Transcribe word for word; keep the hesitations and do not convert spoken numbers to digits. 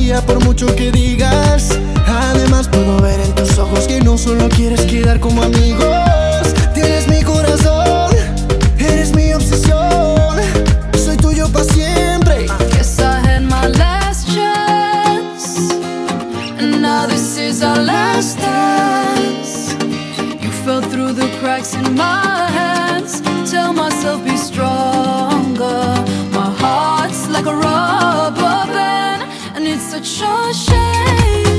día por mucho que digas. Además puedo ver en tus ojos que no solo quieres quedar como amigos. Tienes mi corazón, eres mi obsesión, soy tuyo para siempre. Guess I had my last chance, and now this is our last dance. You fell through the cracks in my hands. Tell myself be stronger. My heart's like a rubber band, and it's such a shame